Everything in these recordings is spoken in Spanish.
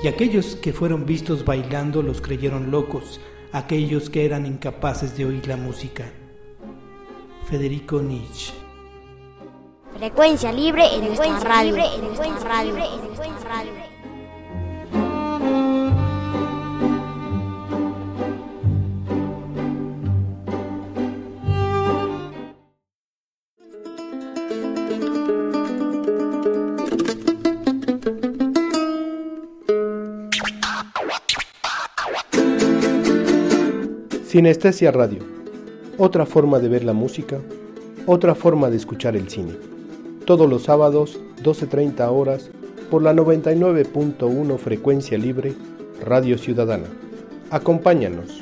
y aquellos que fueron vistos bailando los creyeron locos, aquellos que eran incapaces de oír la música. Federico Nietzsche. Frecuencia libre en nuestra radio. Sinestesia Radio, otra forma de ver la música, otra forma de escuchar el cine. Todos los sábados, 12:30 horas, por la 99.1 Frecuencia Libre, Radio Ciudadana. Acompáñanos.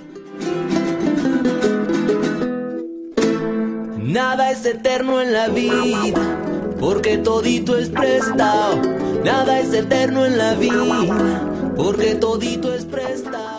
Nada es eterno en la vida, porque todito es prestado. Nada es eterno en la vida, porque todito es prestado.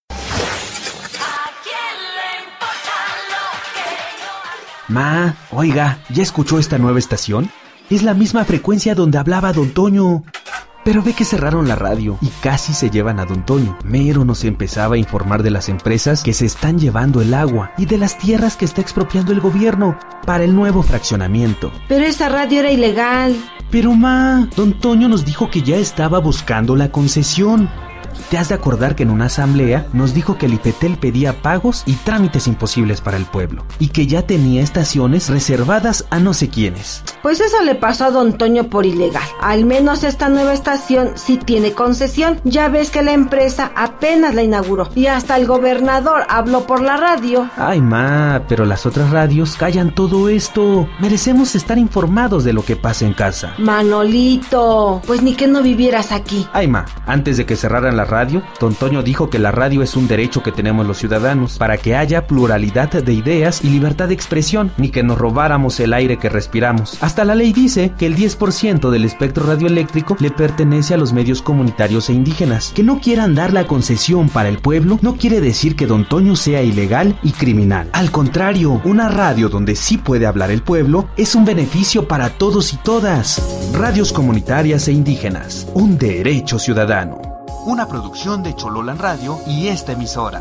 Ma, oiga, ¿ya escuchó esta nueva estación? Es la misma frecuencia donde hablaba Don Toño. Pero ve que cerraron la radio y casi se llevan a Don Toño. Mero nos empezaba a informar de las empresas que se están llevando el agua y de las tierras que está expropiando el gobierno para el nuevo fraccionamiento. Pero esa radio era ilegal. Pero ma, Don Toño nos dijo que ya estaba buscando la concesión. Te has de acordar que en una asamblea nos dijo que el IFETEL pedía pagos y trámites imposibles para el pueblo y que ya tenía estaciones reservadas a no sé quiénes. Pues eso le pasó a Don Toño por ilegal. Al menos esta nueva estación sí tiene concesión. Ya ves que la empresa apenas la inauguró y hasta el gobernador habló por la radio. Ay ma, pero las otras radios callan todo esto. Merecemos estar informados de lo que pasa en casa. Manolito, pues ni que no vivieras aquí. Ay ma, antes de que cerraran la radio, Don Toño dijo que la radio es un derecho que tenemos los ciudadanos para que haya pluralidad de ideas y libertad de expresión, ni que nos robáramos el aire que respiramos. Hasta la ley dice que el 10% del espectro radioeléctrico le pertenece a los medios comunitarios e indígenas. Que no quieran dar la concesión para el pueblo no quiere decir que Don Toño sea ilegal y criminal. Al contrario, una radio donde sí puede hablar el pueblo es un beneficio para todos y todas. Radios comunitarias e indígenas, un derecho ciudadano. Una producción de Chololan Radio y esta emisora.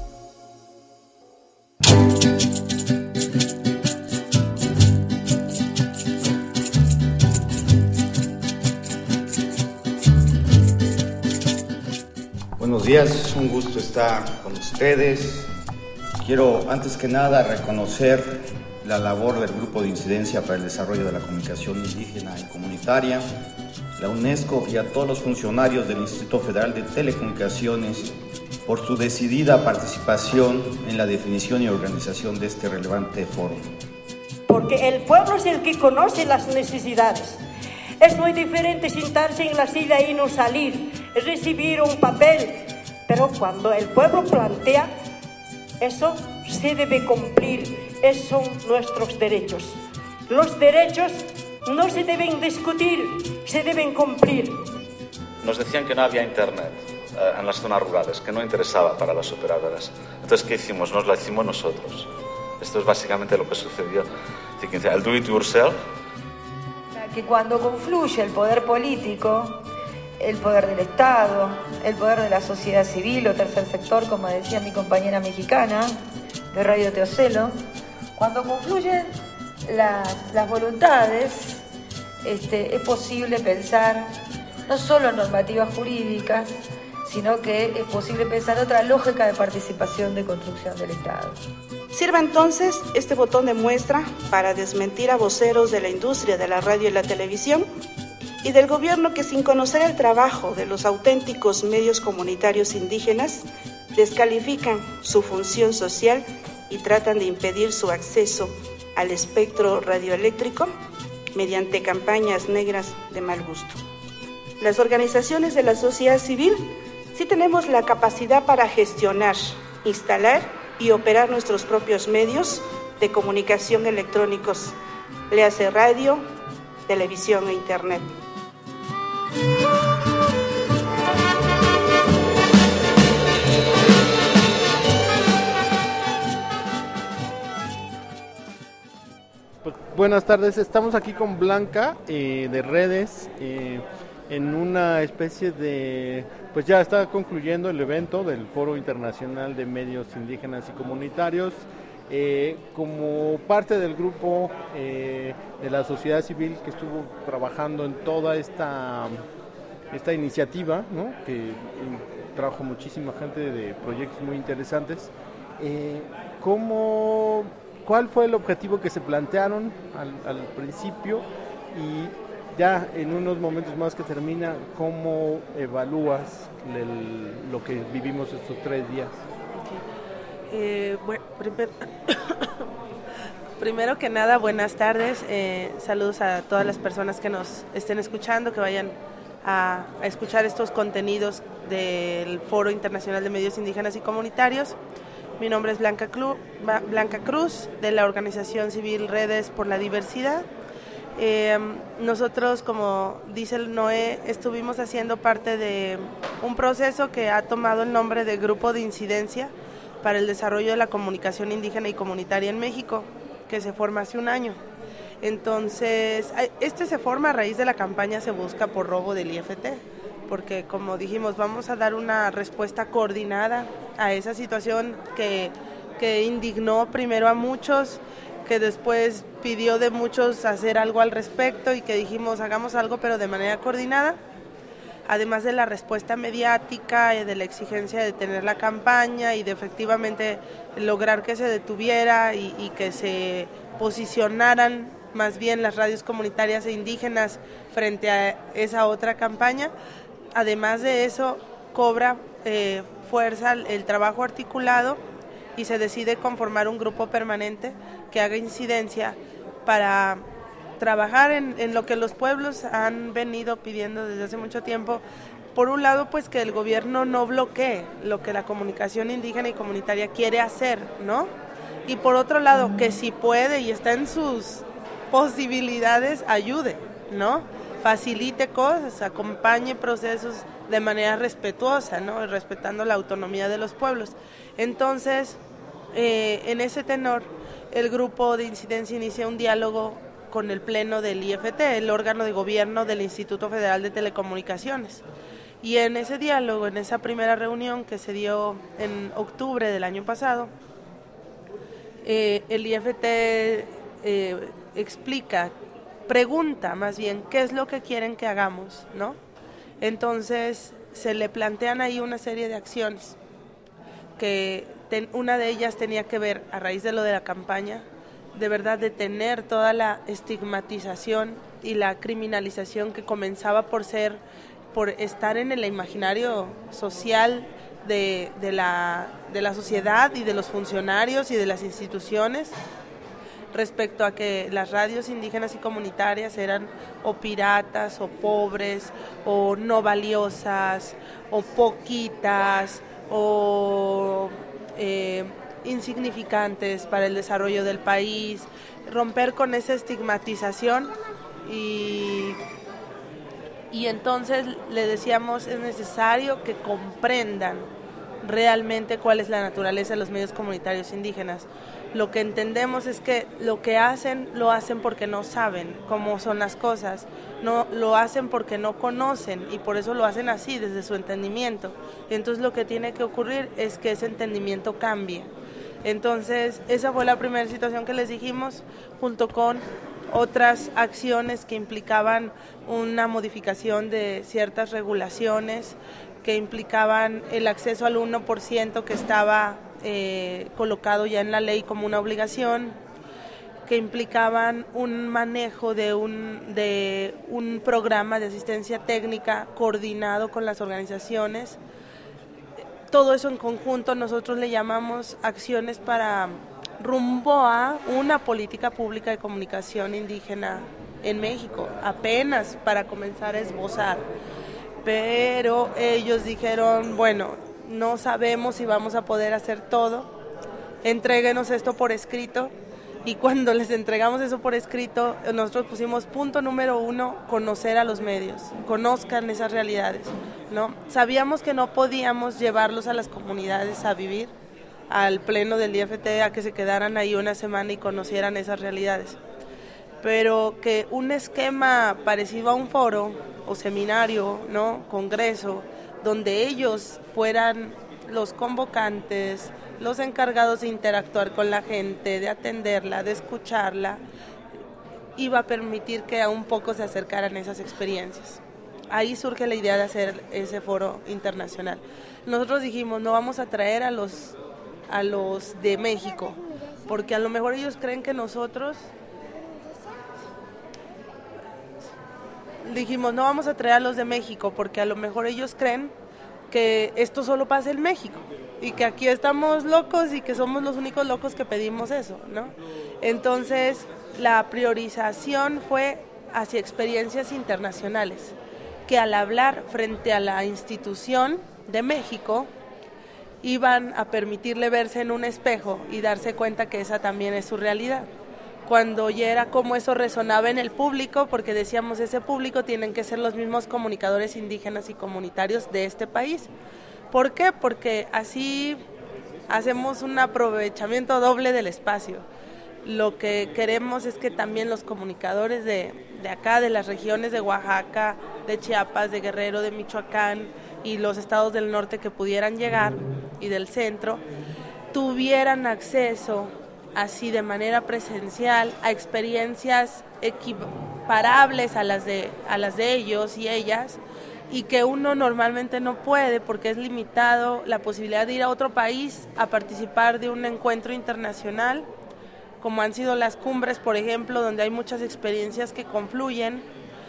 Buenos días, un gusto estar con ustedes. Quiero antes que nada reconocer la labor del Grupo de Incidencia para el Desarrollo de la Comunicación Indígena y Comunitaria, la UNESCO y a todos los funcionarios del Instituto Federal de Telecomunicaciones por su decidida participación en la definición y organización de este relevante foro. Porque el pueblo es el que conoce las necesidades. Es muy diferente sentarse en la silla y no salir, es recibir un papel, pero cuando el pueblo plantea, eso se debe cumplir, esos son nuestros derechos. Los derechos no se deben discutir, se deben cumplir. Nos decían que no había internet en las zonas rurales, que no interesaba para las operadoras. Entonces, ¿qué hicimos? Nos la hicimos nosotros. Esto es básicamente lo que sucedió. El do it yourself. Que cuando confluye el poder político, el poder del Estado, el poder de la sociedad civil o tercer sector, como decía mi compañera mexicana de Radio Teocelo, cuando confluyen las voluntades, es posible pensar no solo en normativas jurídicas, sino que es posible pensar otra lógica de participación de construcción del Estado. Sirva entonces este botón de muestra para desmentir a voceros de la industria de la radio y la televisión y del gobierno que, sin conocer el trabajo de los auténticos medios comunitarios indígenas, descalifican su función social y tratan de impedir su acceso al espectro radioeléctrico mediante campañas negras de mal gusto. Las organizaciones de la sociedad civil sí tenemos la capacidad para gestionar, instalar y operar nuestros propios medios de comunicación electrónicos, léase radio, televisión e internet. Buenas tardes, estamos aquí con Blanca de Redes. en una especie de, pues ya está concluyendo el evento del Foro Internacional de Medios Indígenas y Comunitarios, como parte del grupo de la sociedad civil que estuvo trabajando en toda esta iniciativa, ¿no? Que trajo muchísima gente de proyectos muy interesantes. ¿Cuál fue el objetivo que se plantearon al principio? Y ya en unos momentos más que termina, ¿cómo evalúas lo que vivimos estos 3 días? Bueno, primero que nada, buenas tardes. Saludos a todas las personas que nos estén escuchando, que vayan a escuchar estos contenidos del Foro Internacional de Medios Indígenas y Comunitarios. Mi nombre es Blanca Cruz, de la organización civil Redes por la Diversidad. Nosotros, como dice el Noé, estuvimos haciendo parte de un proceso que ha tomado el nombre de Grupo de Incidencia para el Desarrollo de la Comunicación Indígena y Comunitaria en México, que se forma hace un año. Entonces, se forma a raíz de la campaña Se Busca por robo del IFT, porque como dijimos, vamos a dar una respuesta coordinada a esa situación que indignó primero a muchos, que después pidió de muchos hacer algo al respecto y que dijimos hagamos algo pero de manera coordinada, además de la respuesta mediática y de la exigencia de tener la campaña y de efectivamente lograr que se detuviera y que se posicionaran más bien las radios comunitarias e indígenas frente a esa otra campaña. Además de eso, cobra fuerza el trabajo articulado y se decide conformar un grupo permanente que haga incidencia para trabajar en lo que los pueblos han venido pidiendo desde hace mucho tiempo. Por un lado, pues que el gobierno no bloquee lo que la comunicación indígena y comunitaria quiere hacer, ¿no? Y por otro lado, que si puede y está en sus posibilidades, ayude, ¿no? Facilite cosas, acompañe procesos de manera respetuosa, ¿no? Respetando la autonomía de los pueblos. Entonces, en ese tenor, el grupo de incidencia inicia un diálogo con el Pleno del IFT, el órgano de gobierno del Instituto Federal de Telecomunicaciones. Y en ese diálogo, en esa primera reunión que se dio en octubre del año pasado, el IFT pregunta más bien qué es lo que quieren que hagamos, ¿no? Entonces se le plantean ahí una serie de acciones que una de ellas tenía que ver, a raíz de lo de la campaña, de verdad detener toda la estigmatización y la criminalización que comenzaba por estar en el imaginario social de la sociedad y de los funcionarios y de las instituciones, respecto a que las radios indígenas y comunitarias eran o piratas o pobres o no valiosas o poquitas o insignificantes para el desarrollo del país, romper con esa estigmatización y entonces le decíamos es necesario que comprendan realmente cuál es la naturaleza de los medios comunitarios indígenas. Lo que entendemos es que lo que hacen, lo hacen porque no saben cómo son las cosas, no lo hacen porque no conocen y por eso lo hacen así, desde su entendimiento. Entonces lo que tiene que ocurrir es que ese entendimiento cambie. Entonces esa fue la primera situación que les dijimos, junto con otras acciones que implicaban una modificación de ciertas regulaciones, que implicaban el acceso al 1% que estaba colocado ya en la ley como una obligación, que implicaban un manejo de un programa de asistencia técnica coordinado con las organizaciones. Todo eso en conjunto nosotros le llamamos acciones para rumbo a una política pública de comunicación indígena en México, apenas para comenzar a esbozar. Pero ellos dijeron, bueno, no sabemos si vamos a poder hacer todo, entréguenos esto por escrito. Y cuando les entregamos eso por escrito, nosotros pusimos punto número 1, conocer a los medios, conozcan esas realidades, ¿no? Sabíamos que no podíamos llevarlos a las comunidades a vivir, al pleno del IFT, a que se quedaran ahí una semana y conocieran esas realidades. pero que un esquema parecido a un foro o seminario, ¿no? Congreso, donde ellos fueran los convocantes, los encargados de interactuar con la gente, de atenderla, de escucharla, iba a permitir que aún poco se acercaran esas experiencias. Ahí surge la idea de hacer ese foro internacional. Nosotros dijimos, no vamos a traer a los de México, porque a lo mejor ellos creen que nosotros... Dijimos, no vamos a traer a los de México, porque a lo mejor ellos creen que esto solo pasa en México, y que aquí estamos locos y que somos los únicos locos que pedimos eso, ¿no? Entonces, la priorización fue hacia experiencias internacionales, que al hablar frente a la institución de México, iban a permitirle verse en un espejo y darse cuenta que esa también es su realidad. Cuando oyera cómo eso resonaba en el público, porque decíamos, ese público tienen que ser los mismos comunicadores indígenas y comunitarios de este país. ¿Por qué? Porque así hacemos un aprovechamiento doble del espacio. Lo que queremos es que también los comunicadores de acá, de las regiones de Oaxaca, de Chiapas, de Guerrero, de Michoacán y los estados del norte que pudieran llegar y del centro, tuvieran acceso así de manera presencial a experiencias equiparables a las de ellos y ellas, y que uno normalmente no puede porque es limitado la posibilidad de ir a otro país a participar de un encuentro internacional, como han sido las cumbres, por ejemplo, donde hay muchas experiencias que confluyen,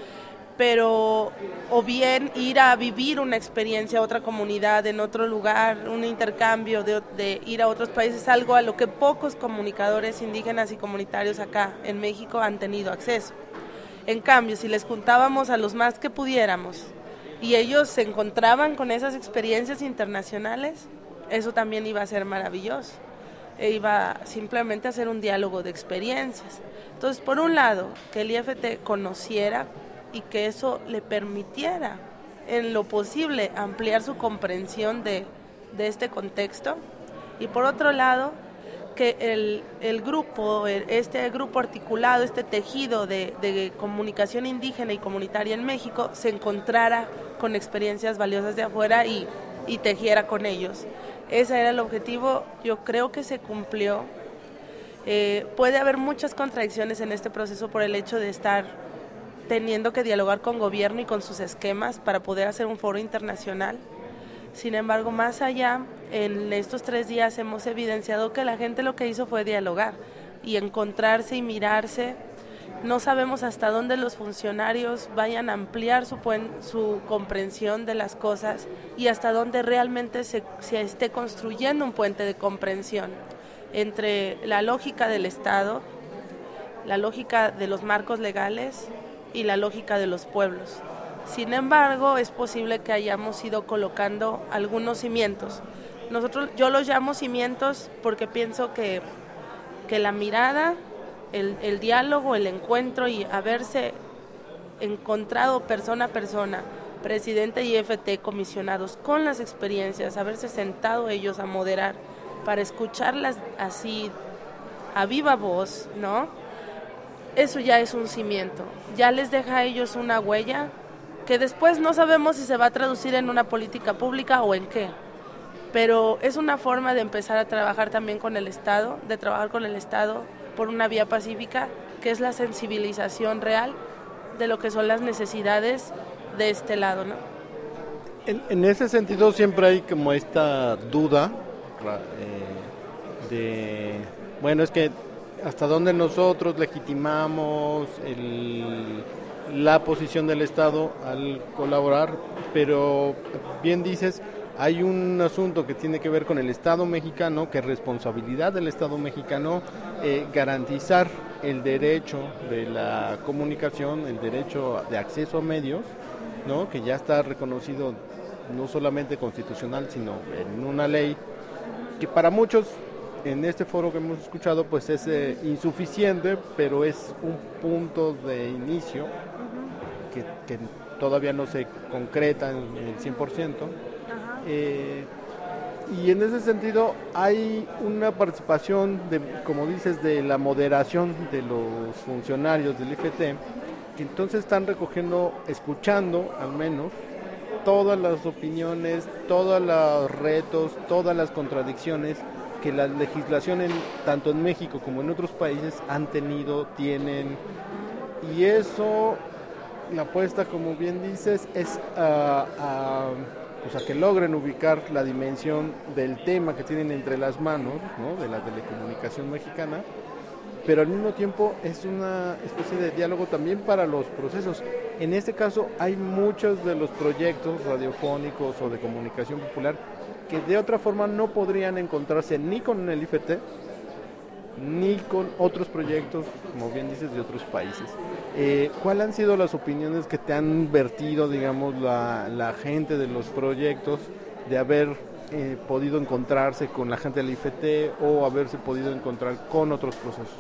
pero o bien ir a vivir una experiencia a otra comunidad, en otro lugar, un intercambio de ir a otros países, algo a lo que pocos comunicadores indígenas y comunitarios acá en México han tenido acceso. En cambio, si les juntábamos a los más que pudiéramos y ellos se encontraban con esas experiencias internacionales, eso también iba a ser maravilloso. Iba simplemente a ser un diálogo de experiencias. Entonces, por un lado, que el IFT conociera y que eso le permitiera, en lo posible, ampliar su comprensión de este contexto. Y por otro lado, que el grupo, este grupo articulado, este tejido de comunicación indígena y comunitaria en México, se encontrara con experiencias valiosas de afuera y tejiera con ellos. Ese era el objetivo, yo creo que se cumplió. Puede haber muchas contradicciones en este proceso por el hecho de estar teniendo que dialogar con gobierno y con sus esquemas para poder hacer un foro internacional. Sin embargo, más allá, en estos 3 días hemos evidenciado que la gente lo que hizo fue dialogar y encontrarse y mirarse. No sabemos hasta dónde los funcionarios vayan a ampliar su comprensión de las cosas y hasta dónde realmente se esté construyendo un puente de comprensión entre la lógica del Estado, la lógica de los marcos legales y la lógica de los pueblos. Sin embargo, es posible que hayamos ido colocando algunos cimientos. Yo los llamo cimientos porque pienso que la mirada, el diálogo, el encuentro y haberse encontrado persona a persona, presidente y IFT comisionados con las experiencias, haberse sentado ellos a moderar para escucharlas así a viva voz, ¿no? Eso ya es un cimiento, ya les deja a ellos una huella que después no sabemos si se va a traducir en una política pública o en qué, pero es una forma de empezar a trabajar también con el Estado, de trabajar con el Estado por una vía pacífica, que es la sensibilización real de lo que son las necesidades de este lado, ¿no? En ese sentido siempre hay como esta duda bueno, es que hasta dónde nosotros legitimamos la posición del Estado al colaborar, pero bien dices, hay un asunto que tiene que ver con el Estado mexicano, que es responsabilidad del Estado mexicano garantizar el derecho de la comunicación, el derecho de acceso a medios, ¿no? Que ya está reconocido no solamente constitucional, sino en una ley que para muchos en este foro que hemos escuchado pues es insuficiente, pero es un punto de inicio que todavía no se concreta en el 100%. Y en ese sentido hay una participación, como dices, de la moderación de los funcionarios del IFT, que entonces están recogiendo, escuchando al menos, todas las opiniones, todos los retos, todas las contradicciones que la legislación tanto en México como en otros países tienen. Y eso, la apuesta, como bien dices, es a que logren ubicar la dimensión del tema que tienen entre las manos, ¿no?, de la telecomunicación mexicana, pero al mismo tiempo es una especie de diálogo también para los procesos. En este caso hay muchos de los proyectos radiofónicos o de comunicación popular que de otra forma no podrían encontrarse ni con el IFT, ni con otros proyectos, como bien dices, de otros países. ¿Cuáles han sido las opiniones que te han vertido, digamos, la gente de los proyectos, de haber podido encontrarse con la gente del IFT o haberse podido encontrar con otros procesos?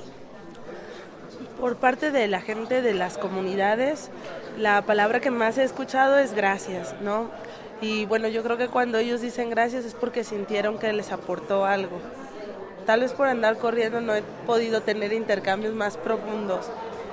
Por parte de la gente de las comunidades, la palabra que más he escuchado es gracias, ¿no? Y bueno, yo creo que cuando ellos dicen gracias es porque sintieron que les aportó algo. Tal vez por andar corriendo no he podido tener intercambios más profundos,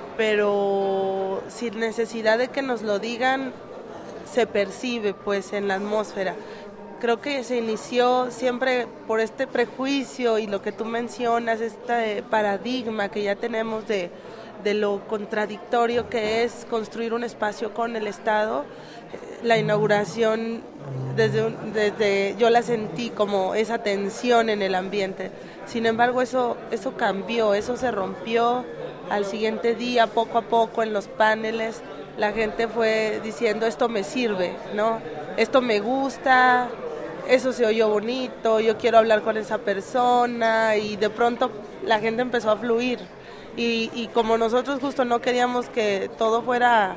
pero sin necesidad de que nos lo digan, se percibe pues en la atmósfera. Creo que se inició siempre por este prejuicio y lo que tú mencionas, este paradigma que ya tenemos de lo contradictorio que es construir un espacio con el Estado. La inauguración, desde yo la sentí como esa tensión en el ambiente. Sin embargo, eso cambió, eso se rompió al siguiente día, poco a poco en los paneles. La gente fue diciendo, esto me sirve, ¿no? Esto me gusta, eso se oyó bonito, yo quiero hablar con esa persona, y de pronto la gente empezó a fluir. Y como nosotros justo no queríamos que todo fuera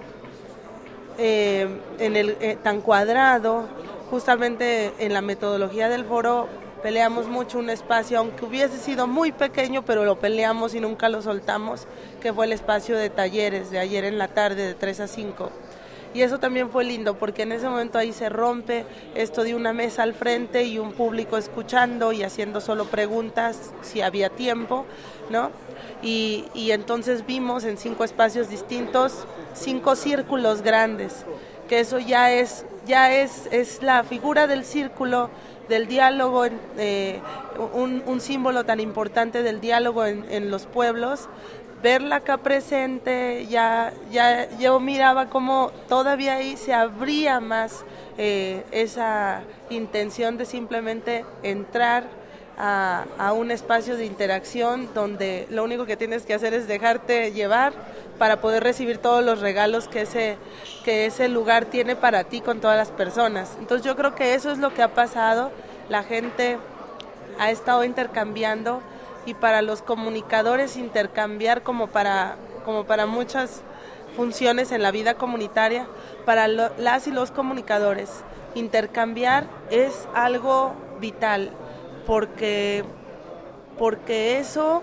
tan cuadrado, justamente en la metodología del foro peleamos mucho un espacio, aunque hubiese sido muy pequeño, pero lo peleamos y nunca lo soltamos, que fue el espacio de talleres de ayer en la tarde de 3 a 5. Y eso también fue lindo, porque en ese momento ahí se rompe esto de una mesa al frente y un público escuchando y haciendo solo preguntas si había tiempo, ¿no? Y entonces vimos en 5 espacios distintos 5 círculos grandes, que eso ya es la figura del círculo, del diálogo, un símbolo tan importante del diálogo en los pueblos. Verla acá presente, ya yo miraba como todavía ahí se abría más esa intención de simplemente entrar a un espacio de interacción donde lo único que tienes que hacer es dejarte llevar para poder recibir todos los regalos que ese lugar tiene para ti con todas las personas. Entonces yo creo que eso es lo que ha pasado. La gente ha estado intercambiando, y para los comunicadores intercambiar como para muchas funciones en la vida comunitaria, para las y los comunicadores intercambiar es algo vital, porque eso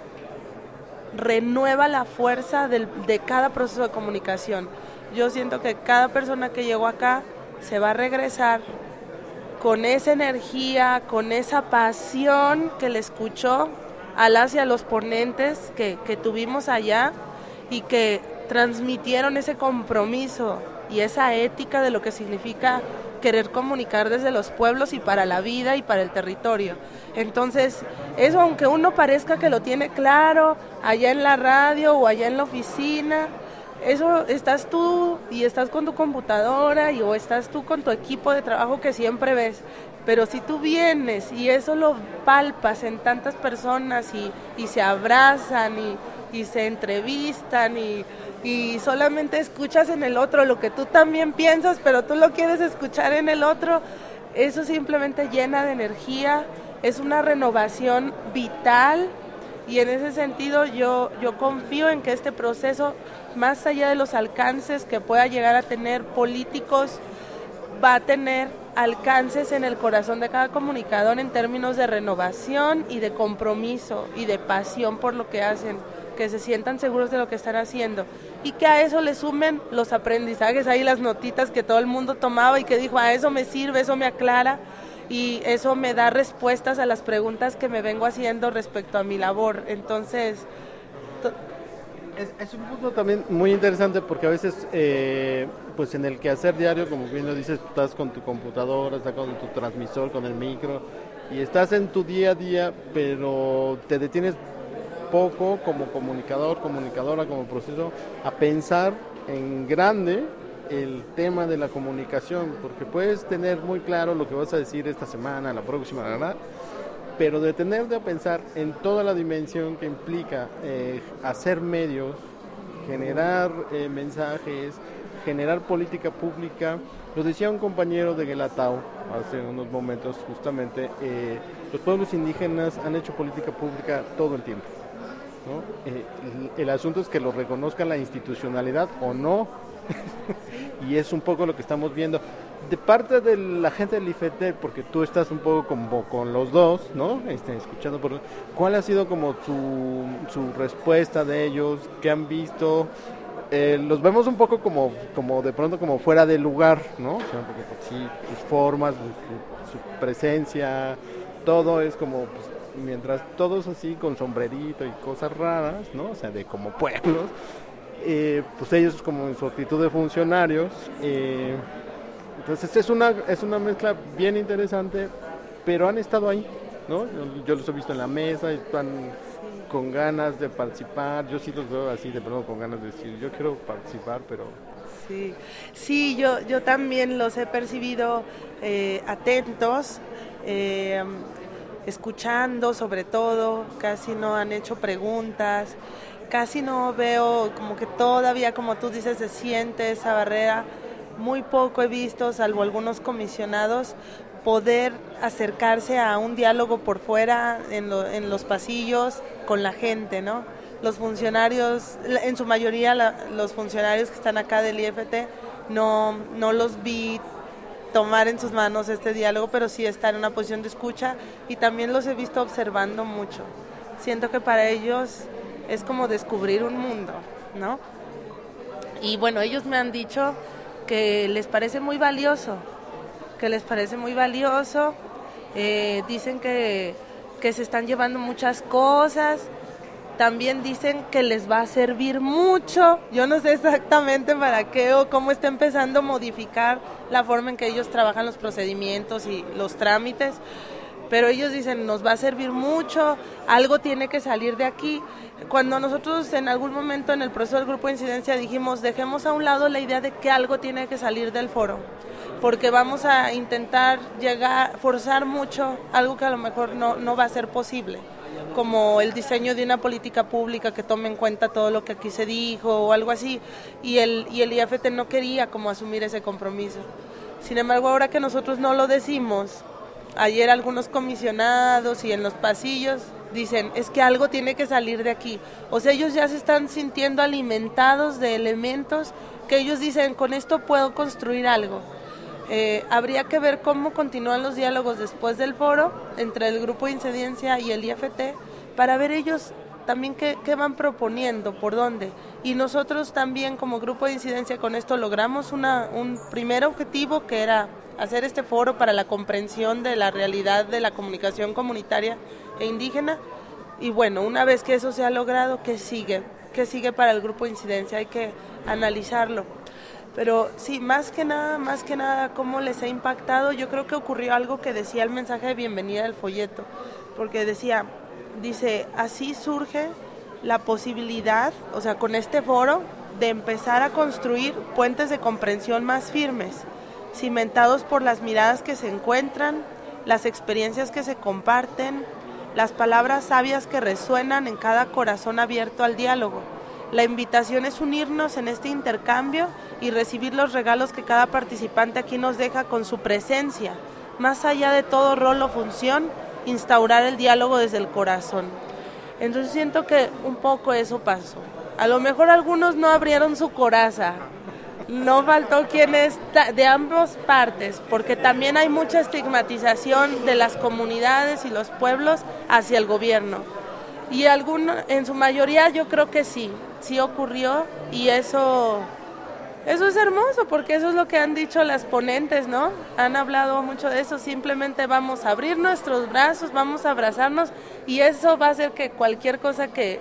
renueva la fuerza de cada proceso de comunicación. Yo siento que cada persona que llegó acá se va a regresar con esa energía, con esa pasión que le escuchó a las y a los ponentes que tuvimos allá, y que transmitieron ese compromiso y esa ética de lo que significa querer comunicar desde los pueblos y para la vida y para el territorio. Entonces, eso, aunque uno parezca que lo tiene claro allá en la radio o allá en la oficina, eso estás tú y estás con tu computadora o estás tú con tu equipo de trabajo que siempre ves. Pero si tú vienes y eso lo palpas en tantas personas y se abrazan y se entrevistan y solamente escuchas en el otro lo que tú también piensas, pero tú lo quieres escuchar en el otro, eso simplemente llena de energía, es una renovación vital, y en ese sentido yo confío en que este proceso, más allá de los alcances que pueda llegar a tener políticos, va a tener alcances en el corazón de cada comunicador en términos de renovación y de compromiso y de pasión por lo que hacen, que se sientan seguros de lo que están haciendo, y que a eso le sumen los aprendizajes, ahí las notitas que todo el mundo tomaba y que dijo, eso me sirve, eso me aclara, y eso me da respuestas a las preguntas que me vengo haciendo respecto a mi labor. Entonces... Es un punto también muy interesante porque a veces, pues en el quehacer diario, como bien lo dices, estás con tu computadora, estás con tu transmisor, con el micro, y estás en tu día a día, pero te detienes poco como comunicador, comunicadora, como proceso, a pensar en grande el tema de la comunicación, porque puedes tener muy claro lo que vas a decir esta semana, la próxima, ¿verdad? Pero detenerte a pensar en toda la dimensión que implica hacer medios, generar mensajes, generar política pública. Lo decía un compañero de Guelatao hace unos momentos, justamente, los pueblos indígenas han hecho política pública todo el tiempo, ¿no? El asunto es que lo reconozca la institucionalidad o no, y es un poco lo que estamos viendo. De parte de la gente del IFT, porque tú estás un poco como con los dos, ¿no? Escuchando ¿cuál ha sido como su respuesta de ellos? ¿Qué han visto? Los vemos un poco como de pronto como fuera de lugar, ¿no? O sea, porque sí, sus formas, su presencia, todo es como, pues, mientras todos así con sombrerito y cosas raras, ¿no? O sea, de como pueblos, pues ellos como en su actitud de funcionarios. Entonces es una mezcla bien interesante, pero han estado ahí, ¿no? Yo los he visto en la mesa, están con ganas de participar. Yo sí los veo así de pronto con ganas de decir, yo quiero participar, pero... Sí, yo también los he percibido atentos, escuchando sobre todo, casi no han hecho preguntas, casi no veo como que todavía, como tú dices, se siente esa barrera. Muy poco he visto, salvo algunos comisionados, poder acercarse a un diálogo por fuera, en los pasillos, con la gente, ¿no? Los funcionarios, en su mayoría los funcionarios que están acá del IFT, no los vi tomar en sus manos este diálogo, pero sí estar en una posición de escucha, y también los he visto observando mucho. Siento que para ellos es como descubrir un mundo, ¿no? Y bueno, ellos me han dicho que les parece muy valioso, dicen que se están llevando muchas cosas, también dicen que les va a servir mucho, yo no sé exactamente para qué o cómo está empezando a modificar la forma en que ellos trabajan los procedimientos y los trámites, pero ellos dicen, nos va a servir mucho, algo tiene que salir de aquí. Cuando nosotros en algún momento en el proceso del grupo de incidencia dijimos, dejemos a un lado la idea de que algo tiene que salir del foro, porque vamos a intentar forzar mucho algo que a lo mejor no va a ser posible, como el diseño de una política pública que tome en cuenta todo lo que aquí se dijo o algo así, y el IFT no quería como asumir ese compromiso. Sin embargo, ahora que nosotros no lo decimos, ayer algunos comisionados y en los pasillos dicen, es que algo tiene que salir de aquí. O sea, ellos ya se están sintiendo alimentados de elementos que ellos dicen, con esto puedo construir algo. Habría que ver cómo continúan los diálogos después del foro entre el grupo de incidencia y el IFT, para ver ellos también qué van proponiendo, por dónde. Y nosotros también como grupo de incidencia con esto logramos un primer objetivo, que era hacer este foro para la comprensión de la realidad de la comunicación comunitaria e indígena. Y bueno, una vez que eso se ha logrado, ¿qué sigue? ¿Qué sigue para el grupo de incidencia? Hay que analizarlo. Pero sí, más que nada, cómo les ha impactado. Yo creo que ocurrió algo que decía el mensaje de bienvenida del folleto, porque dice, así surge la posibilidad, o sea, con este foro, de empezar a construir puentes de comprensión más firmes, cimentados por las miradas que se encuentran, las experiencias que se comparten, las palabras sabias que resuenan en cada corazón abierto al diálogo. La invitación es unirnos en este intercambio y recibir los regalos que cada participante aquí nos deja con su presencia. Más allá de todo rol o función, instaurar el diálogo desde el corazón. Entonces siento que un poco eso pasó. A lo mejor algunos no abrieron su coraza. No faltó quienes de ambas partes, porque también hay mucha estigmatización de las comunidades y los pueblos hacia el gobierno. Y en su mayoría yo creo que sí ocurrió, y eso Eso es hermoso porque eso es lo que han dicho las ponentes, ¿no? Han hablado mucho de eso, simplemente vamos a abrir nuestros brazos, vamos a abrazarnos y eso va a hacer que cualquier cosa que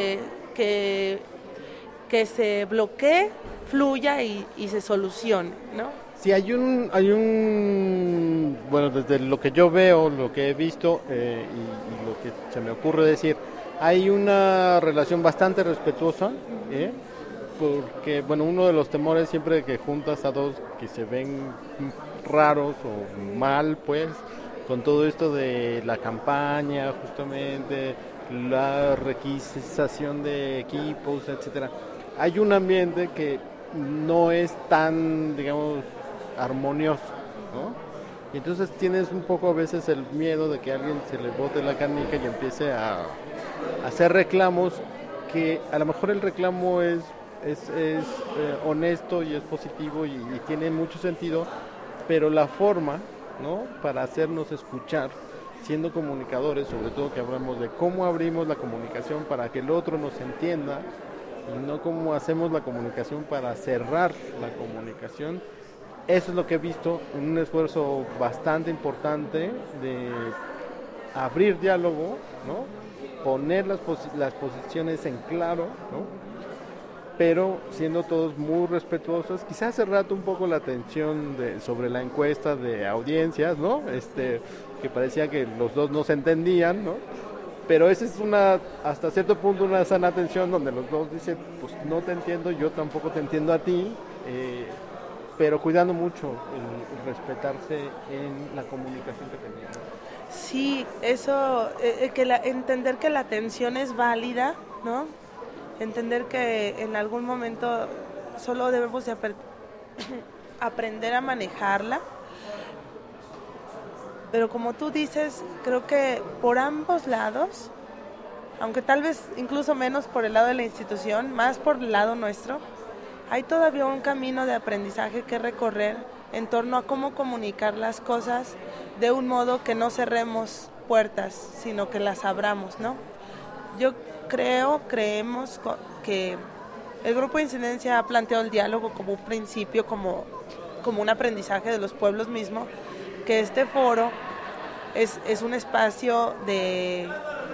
se bloquee fluya y se solucione, ¿no? Sí, hay un, bueno, desde lo que yo veo, lo que he visto y lo que se me ocurre decir, hay una relación bastante respetuosa, porque, bueno, uno de los temores siempre que juntas a dos que se ven raros o mal, pues, con todo esto de la campaña, justamente, la requisización de equipos, etcétera, hay un ambiente que no es tan, digamos, armonioso, ¿no? Y entonces tienes un poco a veces el miedo de que a alguien se le bote la canica y empiece a hacer reclamos, que a lo mejor el reclamo es honesto y es positivo y tiene mucho sentido, pero la forma, ¿no?, para hacernos escuchar, siendo comunicadores, sobre todo que hablamos de cómo abrimos la comunicación para que el otro nos entienda y no cómo hacemos la comunicación para cerrar la comunicación. Eso es lo que he visto, un esfuerzo bastante importante de abrir diálogo, ¿no?, poner las posiciones en claro, ¿no?, pero siendo todos muy respetuosos. Quizás hace rato un poco la tensión sobre la encuesta de audiencias, ¿no?, que parecía que los dos no se entendían, ¿no?, pero esa es hasta cierto punto una sana tensión donde los dos dicen, pues no te entiendo, yo tampoco te entiendo a ti, pero cuidando mucho el respetarse en la comunicación que tenemos. Sí, eso, entender que la tensión es válida, ¿no? Entender que en algún momento solo debemos de aprender a manejarla. Pero como tú dices, creo que por ambos lados, aunque tal vez incluso menos por el lado de la institución, más por el lado nuestro, hay todavía un camino de aprendizaje que recorrer en torno a cómo comunicar las cosas de un modo que no cerremos puertas, sino que las abramos, ¿no? Yo creemos que el Grupo de Incidencia ha planteado el diálogo como un principio, como un aprendizaje de los pueblos mismos, que este foro es un espacio de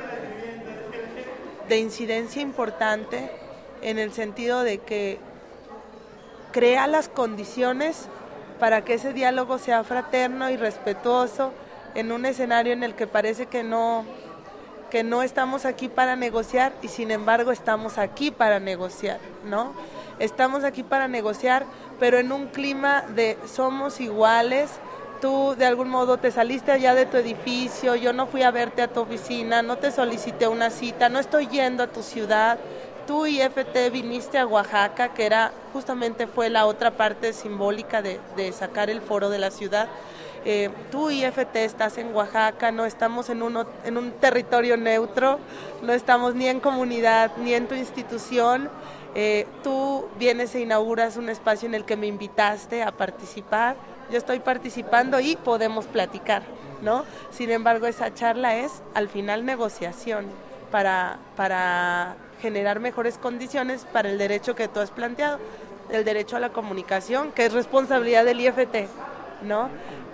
incidencia importante en el sentido de que crea las condiciones para que ese diálogo sea fraterno y respetuoso en un escenario en el que parece que no estamos aquí para negociar y sin embargo estamos aquí para negociar, ¿no? Estamos aquí para negociar, pero en un clima de somos iguales. Tú de algún modo te saliste allá de tu edificio, yo no fui a verte a tu oficina, no te solicité una cita, no estoy yendo a tu ciudad. Tú, IFT, viniste a Oaxaca, que justamente fue la otra parte simbólica de sacar el foro de la ciudad. Tú, IFT, estás en Oaxaca, no estamos en un territorio neutro, no estamos ni en comunidad ni en tu institución. Tú vienes e inauguras un espacio en el que me invitaste a participar. Yo estoy participando y podemos platicar, ¿no? Sin embargo, esa charla es, al final, negociación para generar mejores condiciones para el derecho que tú has planteado, el derecho a la comunicación, que es responsabilidad del IFT, ¿no?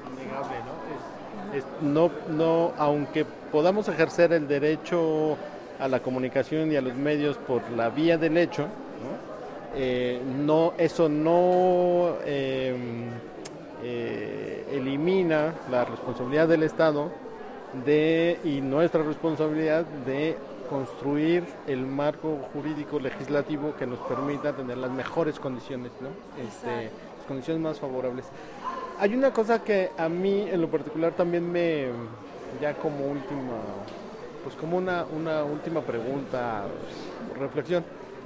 No, aunque podamos ejercer el derecho a la comunicación y a los medios por la vía del hecho, ¿no? Eso no elimina la responsabilidad del Estado y nuestra responsabilidad de construir el marco jurídico legislativo que nos permita tener las mejores condiciones, ¿no? Las condiciones más favorables. Hay una cosa que a mí en lo particular también ya como última, pues como una última pregunta, reflexión.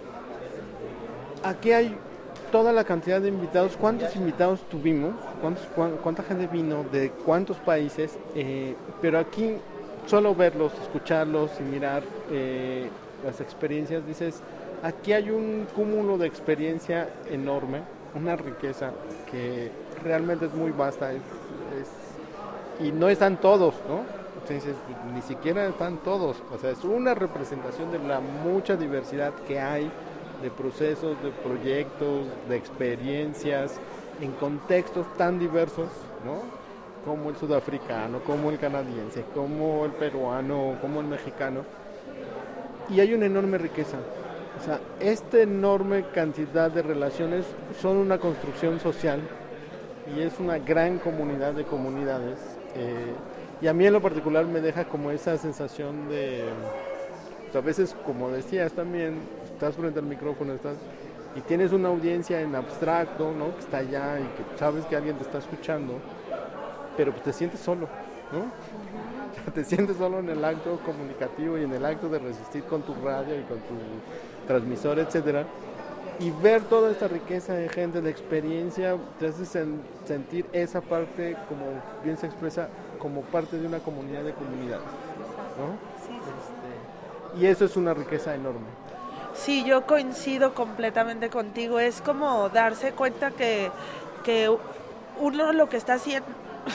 Aquí hay toda la cantidad de invitados. ¿Cuántos invitados tuvimos? ¿Cuánta gente vino? ¿De cuántos países? Pero aquí solo verlos, escucharlos y mirar las experiencias, dices, aquí hay un cúmulo de experiencia enorme, una riqueza que realmente es muy vasta y no están todos, ¿no? Entonces, ni siquiera están todos, o sea, es una representación de la mucha diversidad que hay de procesos, de proyectos, de experiencias, en contextos tan diversos, ¿no? Como el sudafricano, como el canadiense, como el peruano, como el mexicano. Y hay una enorme riqueza. O sea, esta enorme cantidad de relaciones son una construcción social y es una gran comunidad de comunidades. Y a mí en lo particular me deja como esa sensación de... a veces, como decías también, estás frente al micrófono y tienes una audiencia en abstracto, ¿no? Que está allá y que sabes que alguien te está escuchando, pero pues te sientes solo, ¿no? Te sientes solo en el acto comunicativo y en el acto de resistir con tu radio y con tu transmisor, etcétera. Y ver toda esta riqueza de gente, de experiencia, te hace sentir esa parte, como bien se expresa, como parte de una comunidad de comunidades, ¿no? Sí. Y eso es una riqueza enorme. Sí, yo coincido completamente contigo. Es como darse cuenta que uno lo que está haciendo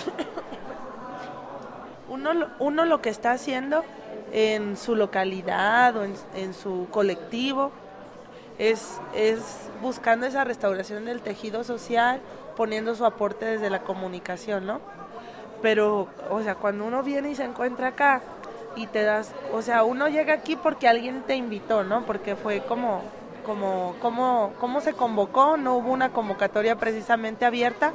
uno lo que está haciendo en su localidad o en su colectivo es buscando esa restauración del tejido social, poniendo su aporte desde la comunicación, ¿no? Pero, o sea, cuando uno viene y se encuentra acá y te das, o sea, uno llega aquí porque alguien te invitó, ¿no? Porque fue como se convocó, no hubo una convocatoria precisamente abierta,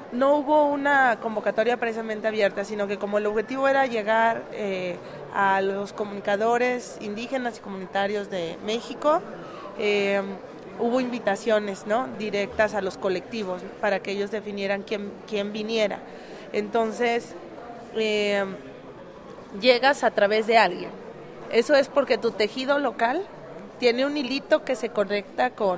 sino que como el objetivo era llegar a los comunicadores indígenas y comunitarios de México, hubo invitaciones, ¿no? Directas a los colectivos para que ellos definieran quién viniera. Entonces, llegas a través de alguien. Eso es porque tu tejido local tiene un hilito que se conecta con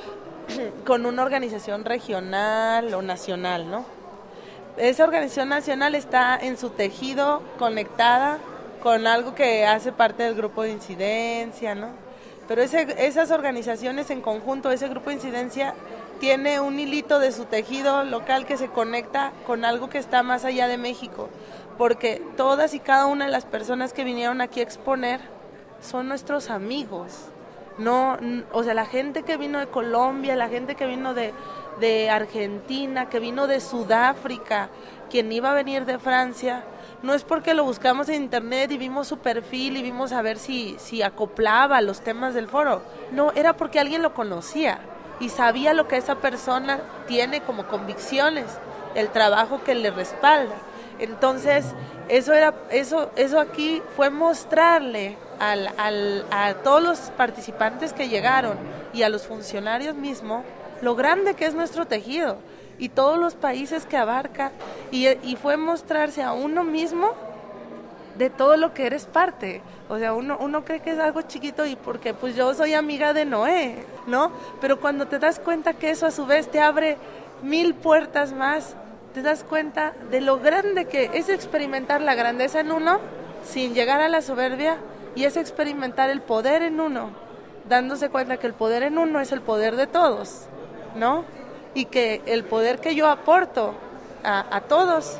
una organización regional o nacional, ¿no? Esa organización nacional está en su tejido conectada con algo que hace parte del grupo de incidencia, ¿no? Pero esas organizaciones en conjunto, ese grupo de incidencia, tiene un hilito de su tejido local que se conecta con algo que está más allá de México, porque todas y cada una de las personas que vinieron aquí a exponer son nuestros amigos. No, o sea, la gente que vino de Colombia, la gente que vino de Argentina, que vino de Sudáfrica, quien iba a venir de Francia, no es porque lo buscamos en internet y vimos su perfil y vimos a ver si acoplaba los temas del foro. No, era porque alguien lo conocía y sabía lo que esa persona tiene como convicciones, el trabajo que le respalda. Entonces, eso aquí fue mostrarle a todos los participantes que llegaron y a los funcionarios mismos lo grande que es nuestro tejido y todos los países que abarca, y fue mostrarse a uno mismo de todo lo que eres parte. O sea, uno cree que es algo chiquito y porque pues yo soy amiga de Noé, ¿no? Pero cuando te das cuenta que eso a su vez te abre 1000 puertas más, te das cuenta de lo grande que es experimentar la grandeza en uno sin llegar a la soberbia, y es experimentar el poder en uno, dándose cuenta que el poder en uno es el poder de todos, ¿no? Y que el poder que yo aporto a todos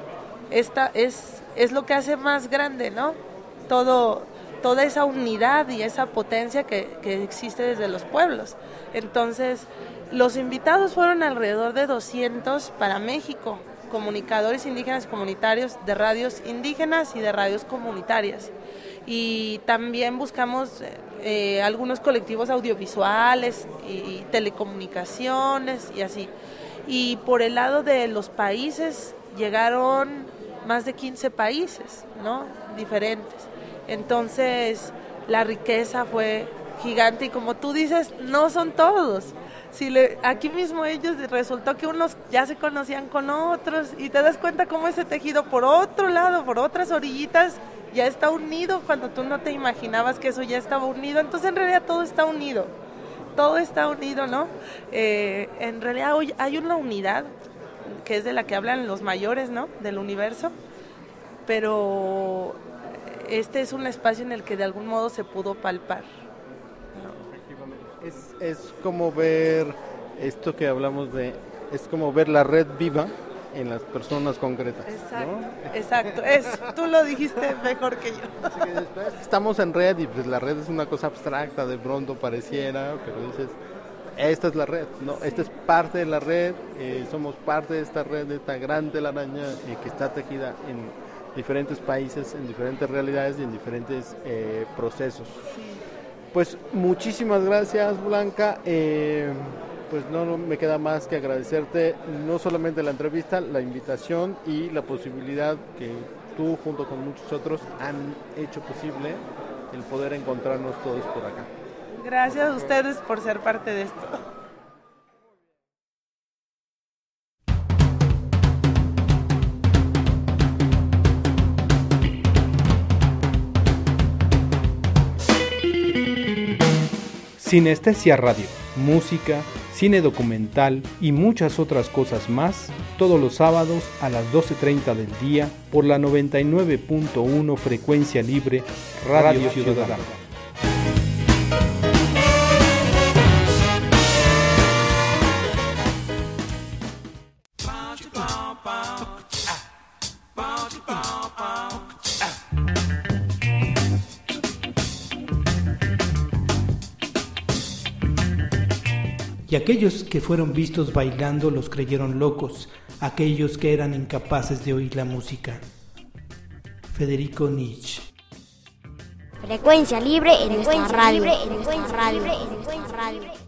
es lo que hace más grande, ¿no? Toda esa unidad y esa potencia que existe desde los pueblos. Entonces, los invitados fueron alrededor de 200 para México, comunicadores indígenas y comunitarios de radios indígenas y de radios comunitarias. Y también buscamos algunos colectivos audiovisuales y telecomunicaciones y así. Y por el lado de los países llegaron más de 15 países, ¿no? Diferentes. Entonces la riqueza fue gigante y como tú dices, no son todos. Aquí mismo ellos resultó que unos ya se conocían con otros y te das cuenta cómo ese tejido por otro lado, por otras orillitas, ya está unido cuando tú no te imaginabas que eso ya estaba unido. Entonces en realidad todo está unido, ¿no? En realidad hoy hay una unidad que es de la que hablan los mayores, ¿no? Del universo, pero este es un espacio en el que de algún modo se pudo palpar. Es como ver esto que hablamos es como ver la red viva en las personas concretas. Exacto, ¿no? Exacto, tú lo dijiste mejor que yo. Estamos en red y pues la red es una cosa abstracta, de pronto pareciera, pero dices, esta es la red, ¿no? Esta es parte de la red, somos parte de esta red, de esta gran telaraña que está tejida en diferentes países, en diferentes realidades y en diferentes procesos. Pues muchísimas gracias, Blanca. Pues no me queda más que agradecerte no solamente la entrevista, la invitación y la posibilidad que tú junto con muchos otros han hecho posible el poder encontrarnos todos por acá. Gracias a ustedes por ser parte de esto. Sinestesia Radio, música, cine documental y muchas otras cosas más, todos los sábados a las 12:30 del día por la 99.1 frecuencia libre Radio Ciudadana. Y aquellos que fueron vistos bailando los creyeron locos, aquellos que eran incapaces de oír la música. Federico Nietzsche. Frecuencia libre en nuestra radio.